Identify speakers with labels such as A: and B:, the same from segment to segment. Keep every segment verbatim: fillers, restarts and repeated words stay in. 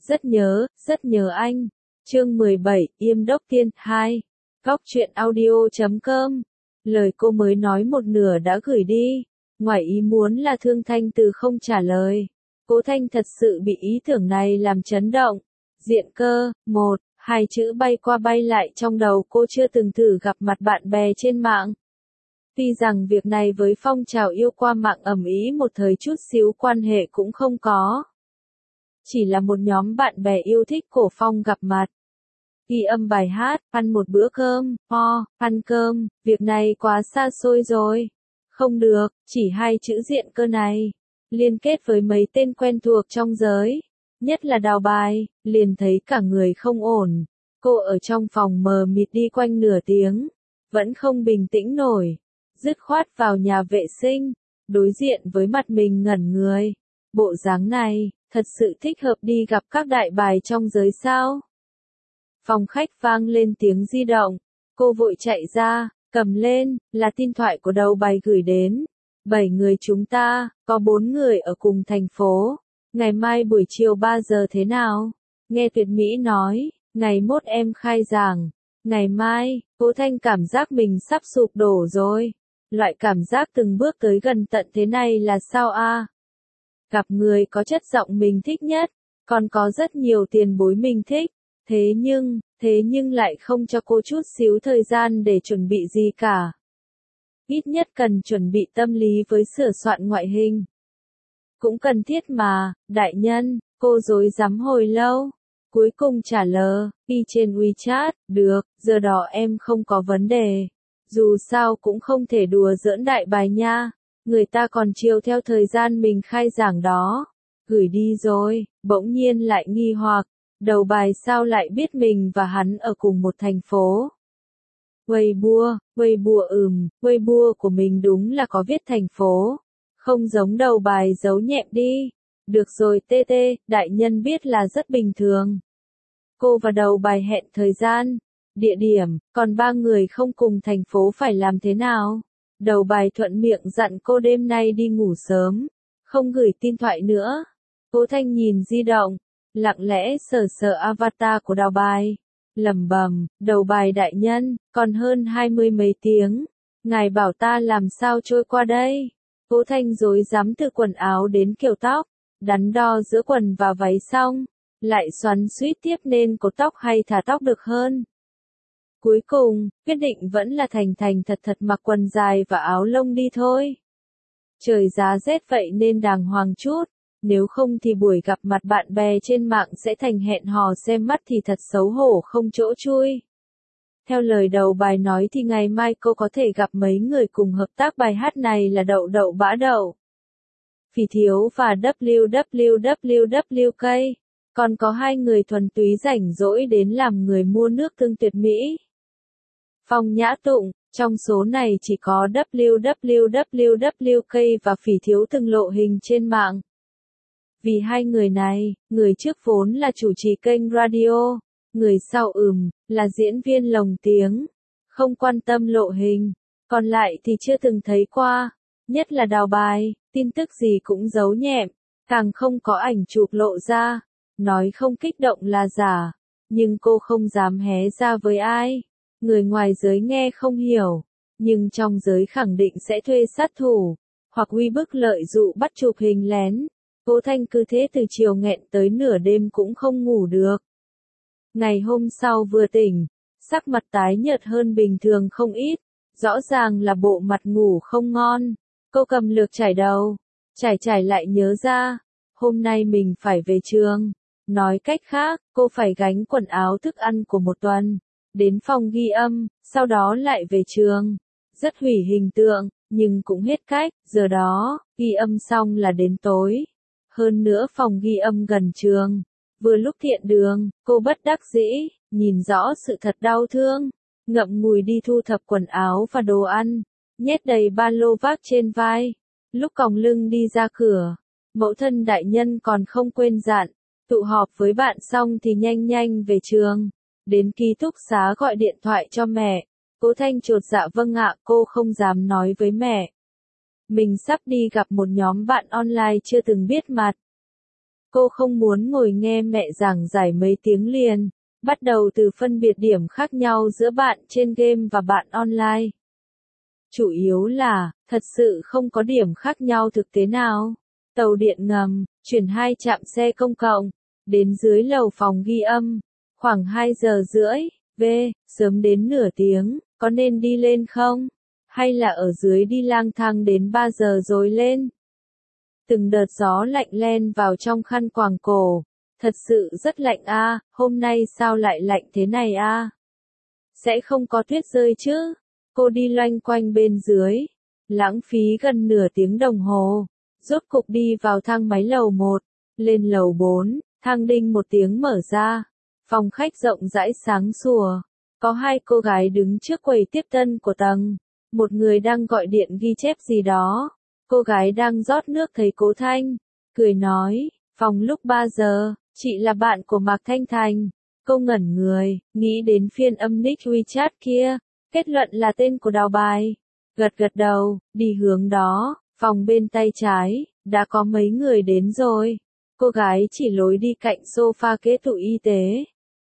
A: Rất nhớ, rất nhớ anh. Chương mười bảy, Yêm Đốc Tiên, hai. Góc truyện audio chấm com. Lời cô mới nói một nửa đã gửi đi. Ngoài ý muốn là Thương Thanh Từ không trả lời. Cố Thanh thật sự bị ý tưởng này làm chấn động. Diện cơ, một, hai chữ bay qua bay lại trong đầu cô chưa từng thử gặp mặt bạn bè trên mạng. Tuy rằng việc này với phong trào yêu qua mạng ầm ĩ một thời chút xíu quan hệ cũng không có. Chỉ là một nhóm bạn bè yêu thích cổ phong gặp mặt. Ghi âm bài hát, ăn một bữa cơm, ho, ăn cơm, việc này quá xa xôi rồi. Không được, chỉ hai chữ diện cơ này. Liên kết với mấy tên quen thuộc trong giới. Nhất là Đào Bài, liền thấy cả người không ổn. Cô ở trong phòng mờ mịt đi quanh nửa tiếng. Vẫn không bình tĩnh nổi. Dứt khoát vào nhà vệ sinh. Đối diện với mặt mình ngẩn người. Bộ dáng này, thật sự thích hợp đi gặp các đại bài trong giới sao? Phòng khách vang lên tiếng di động. Cô vội chạy ra, cầm lên, là tin thoại của Đầu Bài gửi đến. Bảy người chúng ta, có bốn người ở cùng thành phố. Ngày mai buổi chiều ba giờ thế nào? Nghe Tuyệt Mỹ nói, ngày mốt em khai giảng. Ngày mai, Cố Thanh cảm giác mình sắp sụp đổ rồi. Loại cảm giác từng bước tới gần tận thế này là sao a? Gặp người có chất giọng mình thích nhất, còn có rất nhiều tiền bối mình thích. Thế nhưng, thế nhưng lại không cho cô chút xíu thời gian để chuẩn bị gì cả. Ít nhất cần chuẩn bị tâm lý với sửa soạn ngoại hình. Cũng cần thiết mà, đại nhân, cô dối dám hồi lâu. Cuối cùng trả lời, đi trên WeChat, được, giờ đó em không có vấn đề. Dù sao cũng không thể đùa giỡn đại bài nha. Người ta còn chiều theo thời gian mình khai giảng đó. Gửi đi rồi, bỗng nhiên lại nghi hoặc. Đầu Bài sao lại biết mình và hắn ở cùng một thành phố. Weibo, Weibo ừm, Weibo của mình đúng là có viết thành phố. Không giống Đầu Bài giấu nhẹm đi. Được rồi tê tê, đại nhân biết là rất bình thường. Cô và Đầu Bài hẹn thời gian, địa điểm, còn ba người không cùng thành phố phải làm thế nào? Đầu Bài thuận miệng dặn cô đêm nay đi ngủ sớm, không gửi tin thoại nữa. Cố Thanh nhìn di động, lặng lẽ sờ sờ avatar của Đầu Bài, lẩm bẩm, Đầu Bài đại nhân, còn hơn hai mươi mấy tiếng, ngài bảo ta làm sao trôi qua đây? Cố Thanh rối rắm từ quần áo đến kiểu tóc, đắn đo giữa quần và váy xong, lại xoắn xuýt tiếp nên cột tóc hay thả tóc được hơn. Cuối cùng, quyết định vẫn là thành thành thật thật mặc quần dài và áo lông đi thôi. Trời giá rét vậy nên đàng hoàng chút, nếu không thì buổi gặp mặt bạn bè trên mạng sẽ thành hẹn hò xem mắt thì thật xấu hổ không chỗ chui. Theo lời Đầu Bài nói thì ngày mai cô có thể gặp mấy người cùng hợp tác bài hát này là Đậu Đậu Bã Đậu, Phỉ Thiếu và W W W W K. Còn có hai người thuần túy rảnh rỗi đến làm người mua nước tương Tuyệt Mỹ. Phong Nhã Tụng, trong số này chỉ có W W W W K và Phỉ Thiếu từng lộ hình trên mạng. Vì hai người này, người trước vốn là chủ trì kênh radio, người sau ừm, là diễn viên lồng tiếng, không quan tâm lộ hình, còn lại thì chưa từng thấy qua, nhất là Đào Bài, tin tức gì cũng giấu nhẹm, càng không có ảnh chụp lộ ra, nói không kích động là giả, nhưng cô không dám hé ra với ai, người ngoài giới nghe không hiểu, nhưng trong giới khẳng định sẽ thuê sát thủ, hoặc uy bức lợi dụ bắt chụp hình lén. Cố Thanh cứ thế từ chiều nghẹn tới nửa đêm cũng không ngủ được. Ngày hôm sau vừa tỉnh, sắc mặt tái nhợt hơn bình thường không ít, rõ ràng là bộ mặt ngủ không ngon. Cô cầm lược chải đầu, chải chải lại nhớ ra, hôm nay mình phải về trường. Nói cách khác, cô phải gánh quần áo thức ăn của một tuần, đến phòng ghi âm, sau đó lại về trường. Rất hủy hình tượng, nhưng cũng hết cách, giờ đó, ghi âm xong là đến tối. Hơn nữa phòng ghi âm gần trường. Vừa lúc thiện đường, cô bất đắc dĩ, nhìn rõ sự thật đau thương, ngậm ngùi đi thu thập quần áo và đồ ăn, nhét đầy ba lô vác trên vai. Lúc còng lưng đi ra cửa, mẫu thân đại nhân còn không quên dặn, tụ họp với bạn xong thì nhanh nhanh về trường. Đến ký túc xá gọi điện thoại cho mẹ. Cố Thanh chột dạ vâng ạ, cô không dám nói với mẹ. Mình sắp đi gặp một nhóm bạn online chưa từng biết mặt. Cô không muốn ngồi nghe mẹ giảng giải mấy tiếng liền, bắt đầu từ phân biệt điểm khác nhau giữa bạn trên game và bạn online. Chủ yếu là, thật sự không có điểm khác nhau thực tế nào. Tàu điện ngầm, chuyển hai trạm xe công cộng, đến dưới lầu phòng ghi âm, khoảng hai giờ rưỡi, v, sớm đến nửa tiếng, có nên đi lên không? Hay là ở dưới đi lang thang đến ba giờ rồi lên? Từng đợt gió lạnh len vào trong khăn quàng cổ, thật sự rất lạnh a, hôm nay sao lại lạnh thế này a? Sẽ không có tuyết rơi chứ? Cô đi loanh quanh bên dưới, lãng phí gần nửa tiếng đồng hồ, rốt cục đi vào thang máy lầu một, lên lầu bốn, thang đinh một tiếng mở ra, phòng khách rộng rãi sáng sủa, có hai cô gái đứng trước quầy tiếp tân của tầng, một người đang gọi điện ghi chép gì đó, cô gái đang rót nước thấy Cố Thanh, cười nói, phòng lúc ba giờ, chị là bạn của Mạc Thanh Thành, cô ngẩn người, nghĩ đến phiên âm nick WeChat kia. Kết luận là tên của Đào Bài. Gật gật đầu, đi hướng đó, phòng bên tay trái, đã có mấy người đến rồi. Cô gái chỉ lối đi cạnh sofa kế tủ y tế.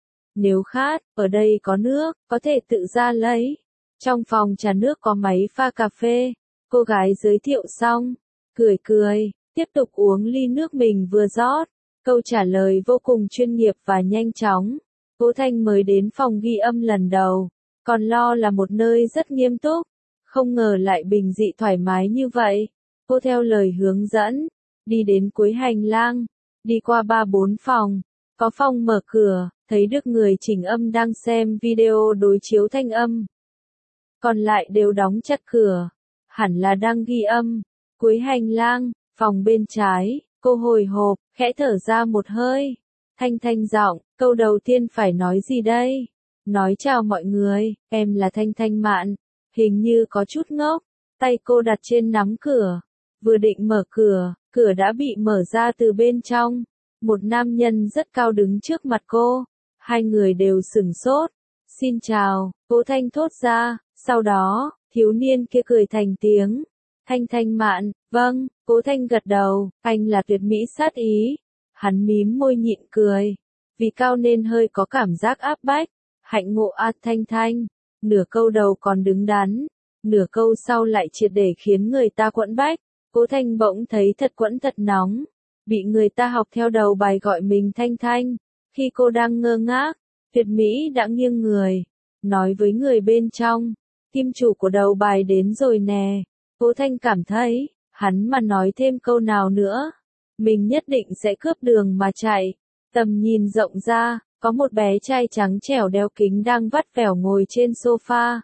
A: Nếu khát, ở đây có nước, có thể tự ra lấy. Trong phòng trà nước có máy pha cà phê. Cô gái giới thiệu xong, cười cười, tiếp tục uống ly nước mình vừa rót. Câu trả lời vô cùng chuyên nghiệp và nhanh chóng. Cố Thanh mới đến phòng ghi âm lần đầu. Còn lo là một nơi rất nghiêm túc, không ngờ lại bình dị thoải mái như vậy. Cô theo lời hướng dẫn, đi đến cuối hành lang, đi qua ba bốn phòng, có phòng mở cửa, thấy được người chỉnh âm đang xem video đối chiếu thanh âm. Còn lại đều đóng chặt cửa, hẳn là đang ghi âm. Cuối hành lang, phòng bên trái, cô hồi hộp, khẽ thở ra một hơi. Thanh thanh giọng, câu đầu tiên phải nói gì đây? Nói chào mọi người, em là Thanh Thanh Mạn, hình như có chút ngốc, tay cô đặt trên nắm cửa, vừa định mở cửa, cửa đã bị mở ra từ bên trong, một nam nhân rất cao đứng trước mặt cô, hai người đều sửng sốt, xin chào, Cố Thanh thốt ra, sau đó, thiếu niên kia cười thành tiếng, Thanh Thanh Mạn, vâng, Cố Thanh gật đầu, anh là tuyệt mỹ sát ý, hắn mím môi nhịn cười, vì cao nên hơi có cảm giác áp bách. Hạnh ngộ a Thanh Thanh, nửa câu đầu còn đứng đắn, nửa câu sau lại triệt để khiến người ta quẫn bách, Cố Thanh bỗng thấy thật quẫn thật nóng, bị người ta học theo đầu bài gọi mình Thanh Thanh, khi cô đang ngơ ngác, tuyệt mỹ đã nghiêng người, nói với người bên trong, kim chủ của đầu bài đến rồi nè, Cố Thanh cảm thấy, hắn mà nói thêm câu nào nữa, mình nhất định sẽ cướp đường mà chạy, tầm nhìn rộng ra. Có một bé trai trắng trẻo đeo kính đang vắt vẻo ngồi trên sofa.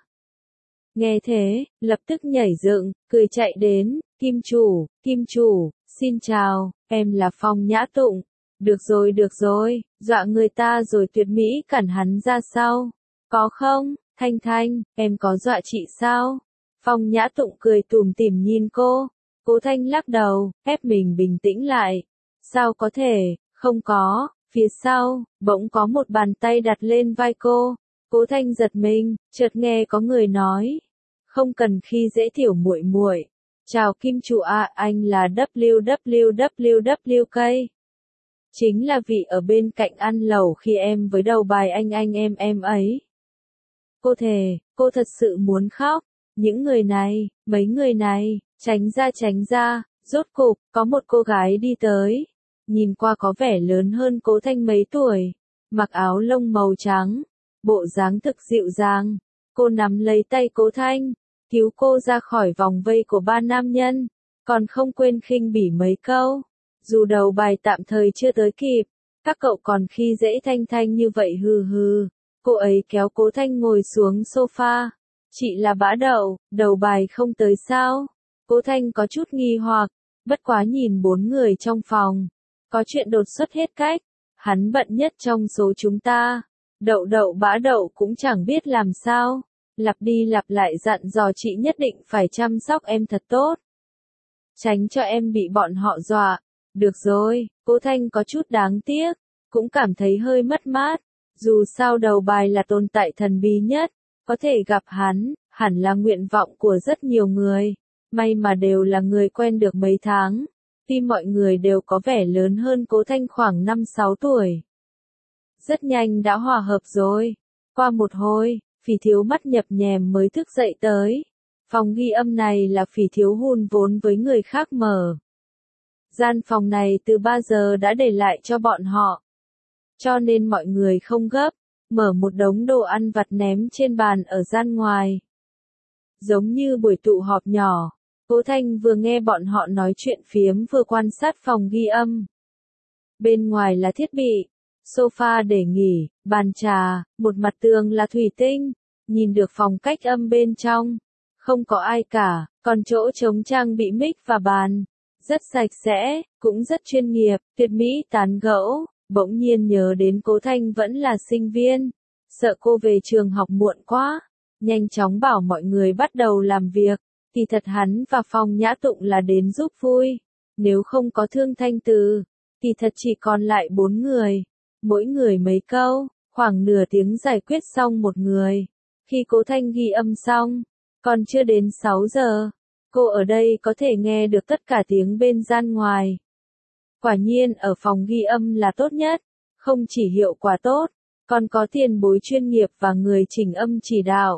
A: Nghe thế, lập tức nhảy dựng, cười chạy đến, Kim chủ, Kim chủ, xin chào, em là Phong Nhã Tụng. Được rồi được rồi, dọa người ta rồi tuyệt mỹ cản hắn ra sau. Có không, Thanh Thanh, em có dọa chị sao? Phong Nhã Tụng cười tủm tỉm nhìn cô. Cố Thanh lắc đầu, ép mình bình tĩnh lại. Sao có thể, không có. Phía sau, bỗng có một bàn tay đặt lên vai cô. Cố Thanh giật mình, chợt nghe có người nói, không cần khi dễ tiểu muội muội. Chào Kim chủ ạ, à, anh là W W W W K. Chính là vị ở bên cạnh ăn lẩu khi em với đầu bài anh anh em em ấy. Cô thề, cô thật sự muốn khóc. Những người này, mấy người này, tránh ra tránh ra, rốt cục, có một cô gái đi tới. Nhìn qua có vẻ lớn hơn Cố Thanh mấy tuổi, mặc áo lông màu trắng, bộ dáng thực dịu dàng. Cô nắm lấy tay Cố Thanh, cứu cô ra khỏi vòng vây của ba nam nhân, còn không quên khinh bỉ mấy câu. Dù đầu bài tạm thời chưa tới kịp, các cậu còn khi dễ Thanh Thanh như vậy hừ hừ. Cô ấy kéo Cố Thanh ngồi xuống sofa. Chị là bã đậu, đầu bài không tới sao? Cố Thanh có chút nghi hoặc, bất quá nhìn bốn người trong phòng. Có chuyện đột xuất hết cách, hắn bận nhất trong số chúng ta. Đậu đậu bã đậu cũng chẳng biết làm sao. Lặp đi lặp lại dặn dò chị nhất định phải chăm sóc em thật tốt. Tránh cho em bị bọn họ dọa. Được rồi, Cố Thanh có chút đáng tiếc, cũng cảm thấy hơi mất mát. Dù sao đầu bài là tồn tại thần bí nhất, có thể gặp hắn, hẳn là nguyện vọng của rất nhiều người. May mà đều là người quen được mấy tháng. Tuy mọi người đều có vẻ lớn hơn Cố Thanh khoảng năm sáu tuổi. Rất nhanh đã hòa hợp rồi. Qua một hồi, Phỉ Thiếu mắt nhập nhèm mới thức dậy tới. Phòng ghi âm này là Phỉ Thiếu hùn vốn với người khác mở. Gian phòng này từ ba giờ đã để lại cho bọn họ. Cho nên mọi người không gấp, mở một đống đồ ăn vặt ném trên bàn ở gian ngoài. Giống như buổi tụ họp nhỏ, Cố Thanh vừa nghe bọn họ nói chuyện phiếm vừa quan sát phòng ghi âm. Bên ngoài là thiết bị, sofa để nghỉ, bàn trà, một mặt tường là thủy tinh, nhìn được phòng cách âm bên trong. Không có ai cả, còn chỗ trống trang bị mic và bàn. Rất sạch sẽ, cũng rất chuyên nghiệp, tuyệt mỹ tán gẫu. Bỗng nhiên nhớ đến Cố Thanh vẫn là sinh viên. Sợ cô về trường học muộn quá. Nhanh chóng bảo mọi người bắt đầu làm việc. Thì thật hắn và Phong Nhã Tụng là đến giúp vui. Nếu không có Thương Thanh Từ, thì thật chỉ còn lại bốn người. Mỗi người mấy câu, khoảng nửa tiếng giải quyết xong một người. Khi Cố Thanh ghi âm xong, còn chưa đến sáu giờ. Cô ở đây có thể nghe được tất cả tiếng bên gian ngoài. Quả nhiên ở phòng ghi âm là tốt nhất. Không chỉ hiệu quả tốt, còn có tiền bối chuyên nghiệp và người chỉnh âm chỉ đạo.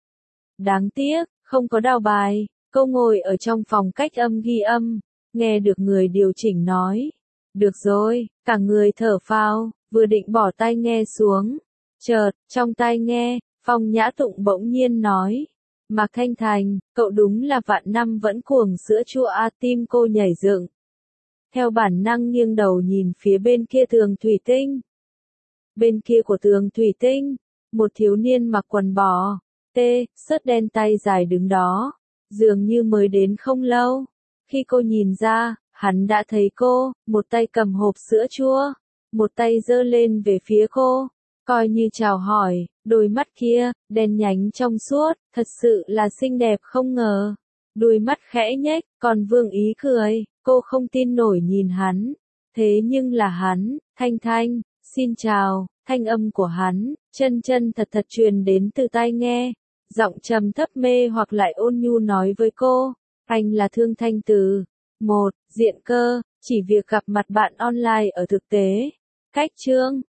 A: Đáng tiếc, không có đào bài. Cô ngồi ở trong phòng cách âm ghi âm, nghe được người điều chỉnh nói. Được rồi, cả người thở phào, vừa định bỏ tai nghe xuống. Chợt, trong tai nghe, Phong Nhã Tụng bỗng nhiên nói. Mạc Thanh Thành, cậu đúng là vạn năm vẫn cuồng sữa chua a, tim cô nhảy dựng. Theo bản năng nghiêng đầu nhìn phía bên kia tường thủy tinh. Bên kia của tường thủy tinh, một thiếu niên mặc quần bò, tê, sớt đen tay dài đứng đó, dường như mới đến không lâu. Khi cô nhìn ra, hắn đã thấy cô, một tay cầm hộp sữa chua, một tay giơ lên về phía cô, coi như chào hỏi, đôi mắt kia, đen nhánh trong suốt, thật sự là xinh đẹp không ngờ. Đôi mắt khẽ nhếch, còn vương ý cười, cô không tin nổi nhìn hắn. Thế nhưng là hắn, Thanh Thanh, xin chào, thanh âm của hắn, chân chân thật thật truyền đến từ tai nghe. Giọng trầm thấp mê hoặc lại ôn nhu nói với cô, anh là Thương Thanh Từ. Một, diện cơ, chỉ việc gặp mặt bạn online ở thực tế. Cách chương